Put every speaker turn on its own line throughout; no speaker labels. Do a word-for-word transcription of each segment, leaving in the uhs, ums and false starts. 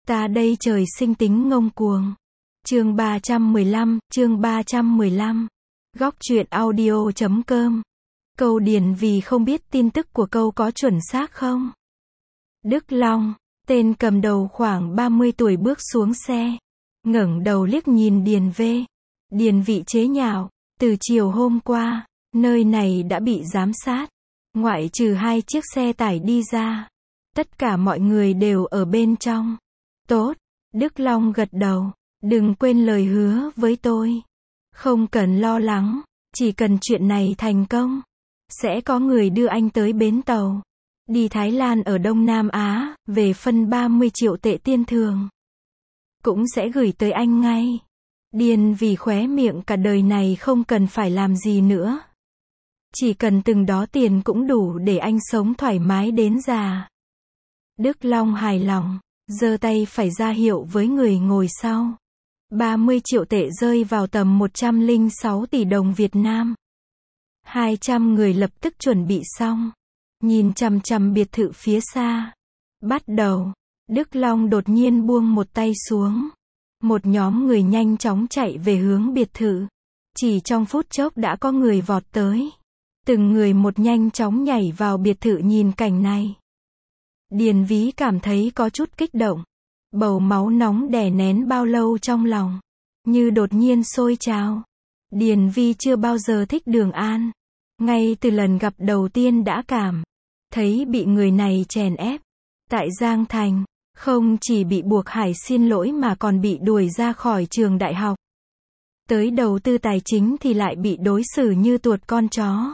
Ta đây trời sinh tính ngông cuồng. Chương ba trăm mười lăm, chương ba trăm mười lăm. Góc truyện audio chấm com. Câu điền vì không biết tin tức của câu có chuẩn xác không? Đức Long, tên cầm đầu khoảng ba mươi tuổi bước xuống xe, ngẩng đầu liếc nhìn Điền V. Điền Vị chế nhạo, từ chiều hôm qua, nơi này đã bị giám sát, ngoại trừ hai chiếc xe tải đi ra, tất cả mọi người đều ở bên trong. Tốt, Đức Long gật đầu, đừng quên lời hứa với tôi. Không cần lo lắng, chỉ cần chuyện này thành công, sẽ có người đưa anh tới bến tàu, đi Thái Lan ở Đông Nam Á, về phân ba mươi triệu tệ tiên thường. Cũng sẽ gửi tới anh ngay. Điền vì khóe miệng cả đời này không cần phải làm gì nữa. Chỉ cần từng đó tiền cũng đủ để anh sống thoải mái đến già. Đức Long hài lòng, giơ tay phải ra hiệu với người ngồi sau. ba mươi triệu tệ rơi vào tầm một trăm lẻ sáu tỷ đồng Việt Nam. hai trăm người lập tức chuẩn bị xong. Nhìn chằm chằm biệt thự phía xa. Bắt đầu, Đức Long đột nhiên buông một tay xuống. Một nhóm người nhanh chóng chạy về hướng biệt thự. Chỉ trong phút chốc đã có người vọt tới. Từng người một nhanh chóng nhảy vào biệt thự nhìn cảnh này. Điền Ví cảm thấy có chút kích động. Bầu máu nóng đè nén bao lâu trong lòng, như đột nhiên sôi trào. Điền Vi chưa bao giờ thích Đường An. Ngay từ lần gặp đầu tiên đã cảm thấy bị người này chèn ép. Tại Giang Thành, không chỉ bị buộc Hải xin lỗi mà còn bị đuổi ra khỏi trường đại học. Tới đầu tư tài chính thì lại bị đối xử như tuột con chó.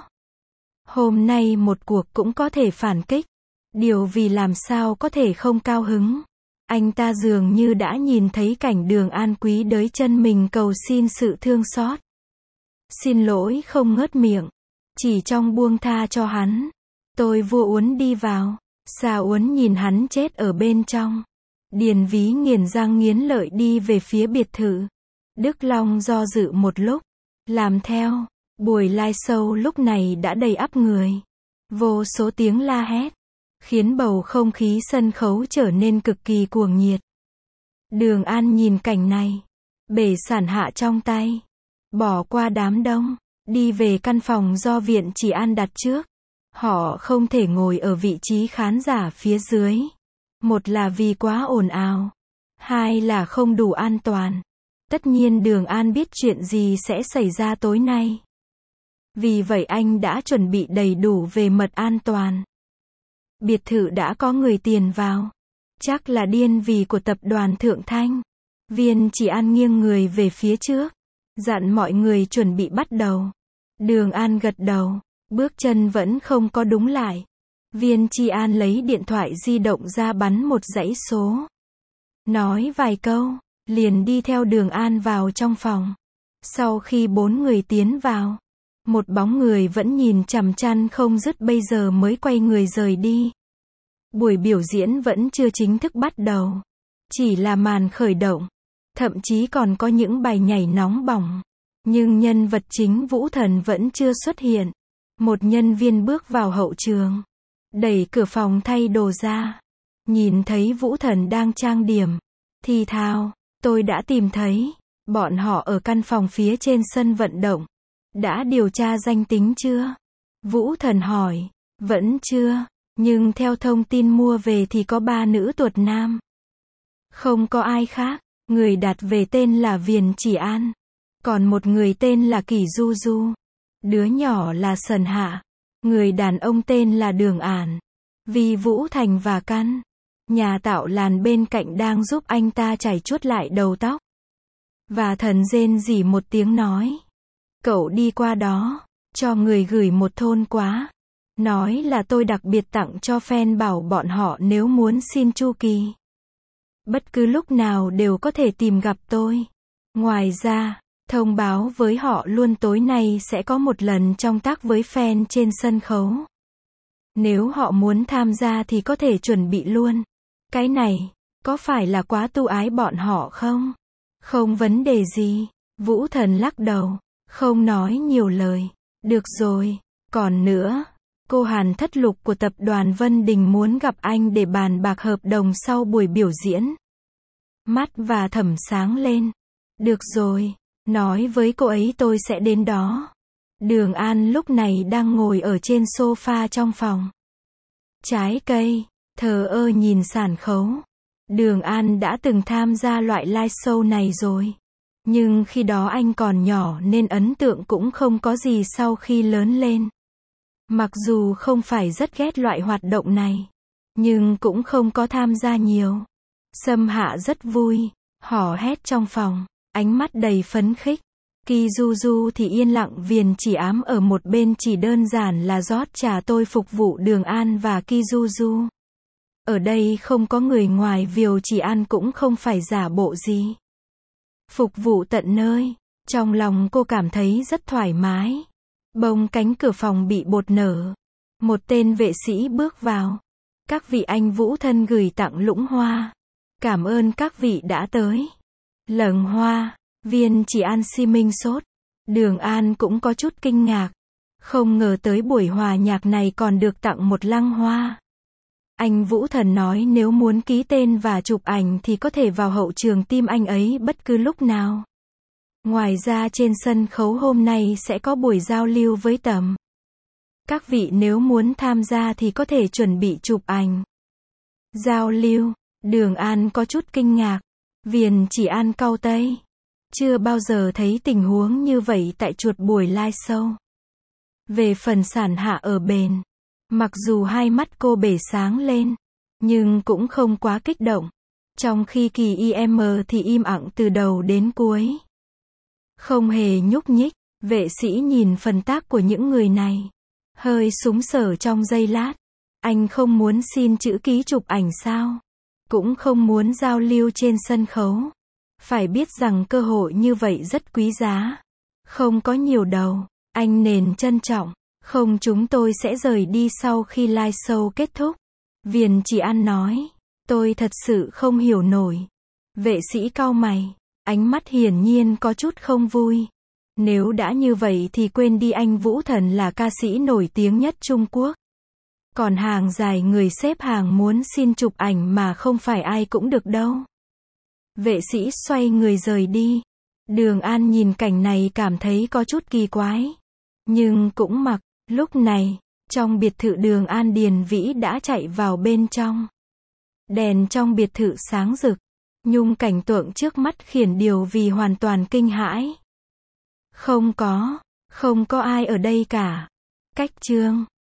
Hôm nay một cuộc cũng có thể phản kích. Điều vì làm sao có thể không cao hứng. Anh ta dường như đã nhìn thấy cảnh Đường An quý đới chân mình cầu xin sự thương xót. Xin lỗi không ngớt miệng. Chỉ trong buông tha cho hắn. Tôi vua Uốn đi vào. Sa Uốn nhìn hắn chết ở bên trong. Điền Ví nghiến răng nghiến lợi đi về phía biệt thự. Đức Long do dự một lúc. Làm theo. Buổi live show lúc này đã đầy ắp người. Vô số tiếng la hét. Khiến bầu không khí sân khấu trở nên cực kỳ cuồng nhiệt. Đường An nhìn cảnh này. Bể sản hạ trong tay. Bỏ qua đám đông. Đi về căn phòng do viện chỉ an đặt trước. Họ không thể ngồi ở vị trí khán giả phía dưới. Một là vì quá ồn ào. Hai là không đủ an toàn. Tất nhiên Đường An biết chuyện gì sẽ xảy ra tối nay. Vì vậy anh đã chuẩn bị đầy đủ về mật an toàn. Biệt thự đã có người tiền vào. Chắc là Điền vì của tập đoàn Thượng Thanh. Viên chỉ an nghiêng người về phía trước. Dặn mọi người chuẩn bị bắt đầu. Đường An gật đầu. Bước chân vẫn không có đúng lại. Viên Chi An lấy điện thoại di động ra bắn một dãy số. Nói vài câu. Liền đi theo Đường An vào trong phòng. Sau khi bốn người tiến vào. Một bóng người vẫn nhìn chằm chằm không dứt bây giờ mới quay người rời đi. Buổi biểu diễn vẫn chưa chính thức bắt đầu. Chỉ là màn khởi động. Thậm chí còn có những bài nhảy nóng bỏng. Nhưng nhân vật chính Vũ Thần vẫn chưa xuất hiện. Một nhân viên bước vào hậu trường. Đẩy cửa phòng thay đồ ra. Nhìn thấy Vũ Thần đang trang điểm. Thì thào, tôi đã tìm thấy. Bọn họ ở căn phòng phía trên sân vận động. Đã điều tra danh tính chưa? Vũ Thần hỏi. Vẫn chưa. Nhưng theo thông tin mua về thì có ba nữ tuột nam. Không có ai khác. Người đặt về tên là Viền Chỉ An. Còn một người tên là Kỷ Du Du. Đứa nhỏ là Sần Hạ. Người đàn ông tên là Đường Ản. Vì Vũ Thành và Căn. Nhà tạo làn bên cạnh đang giúp anh ta chải chuốt lại đầu tóc. Và thần rên rỉ một tiếng nói. Cậu đi qua đó. Cho người gửi một thôn quá. Nói là tôi đặc biệt tặng cho fan bảo bọn họ nếu muốn xin chu kỳ. Bất cứ lúc nào đều có thể tìm gặp tôi. Ngoài ra, thông báo với họ luôn tối nay sẽ có một lần trong tác với fan trên sân khấu. Nếu họ muốn tham gia thì có thể chuẩn bị luôn. Cái này, có phải là quá tu ái bọn họ không? Không vấn đề gì. Vũ Thần lắc đầu, không nói nhiều lời. Được rồi, còn nữa. Cô Hàn Thất Lục của tập đoàn Vân Đình muốn gặp anh để bàn bạc hợp đồng sau buổi biểu diễn. Mắt và thẩm sáng lên. Được rồi, nói với cô ấy tôi sẽ đến đó. Đường An lúc này đang ngồi ở trên sofa trong phòng. Trái cây, thờ ơ nhìn sàn khấu. Đường An đã từng tham gia loại live show này rồi. Nhưng khi đó anh còn nhỏ nên ấn tượng cũng không có gì sau khi lớn lên. Mặc dù không phải rất ghét loại hoạt động này, nhưng cũng không có tham gia nhiều. Sâm Hạ rất vui, hò hét trong phòng, ánh mắt đầy phấn khích. Ki Du Du thì yên lặng viền chỉ ám ở một bên, chỉ đơn giản là rót trà tôi phục vụ Đường An và Ki Du Du. Ở đây không có người ngoài, Viều Chỉ An cũng không phải giả bộ gì. Phục vụ tận nơi, trong lòng cô cảm thấy rất thoải mái. Bỗng cánh cửa phòng bị bột nở. Một tên vệ sĩ bước vào. Các vị anh Vũ thân gửi tặng lũng hoa. Cảm ơn các vị đã tới. Lâng hoa, Viên Chỉ An si minh sốt. Đường An cũng có chút kinh ngạc. Không ngờ tới buổi hòa nhạc này còn được tặng một lăng hoa. Anh Vũ Thần nói nếu muốn ký tên và chụp ảnh thì có thể vào hậu trường tìm anh ấy bất cứ lúc nào. Ngoài ra trên sân khấu hôm nay sẽ có buổi giao lưu với Tầm. Các vị nếu muốn tham gia thì có thể chuẩn bị chụp ảnh. Giao lưu, Đường An có chút kinh ngạc. Viền Chỉ An cau tay. Chưa bao giờ thấy tình huống như vậy tại chuột buổi live show. Về phần Sản Hạ ở bền. Mặc dù hai mắt cô bể sáng lên, nhưng cũng không quá kích động. Trong khi Kỳ i em thì im ặng từ đầu đến cuối. Không hề nhúc nhích, vệ sĩ nhìn phần tác của những người này. Hơi súng sở trong giây lát. Anh không muốn xin chữ ký chụp ảnh sao? Cũng không muốn giao lưu trên sân khấu. Phải biết rằng cơ hội như vậy rất quý giá. Không có nhiều đầu, anh nên trân trọng. Không, chúng tôi sẽ rời đi sau khi live show kết thúc. Viền Chỉ An nói. Tôi thật sự không hiểu nổi. Vệ sĩ cau mày. Ánh mắt hiển nhiên có chút không vui. Nếu đã như vậy thì quên đi, anh Vũ Thần là ca sĩ nổi tiếng nhất Trung Quốc. Còn hàng dài người xếp hàng muốn xin chụp ảnh mà không phải ai cũng được đâu. Vệ sĩ xoay người rời đi. Đường An nhìn cảnh này cảm thấy có chút kỳ quái. Nhưng cũng mặc. Lúc này, trong biệt thự Đường An Điền Vĩ đã chạy vào bên trong. Đèn trong biệt thự sáng rực. Nhung cảnh tượng trước mắt khiến Điều Vì hoàn toàn kinh hãi. Không có, không có ai ở đây cả. Cách chương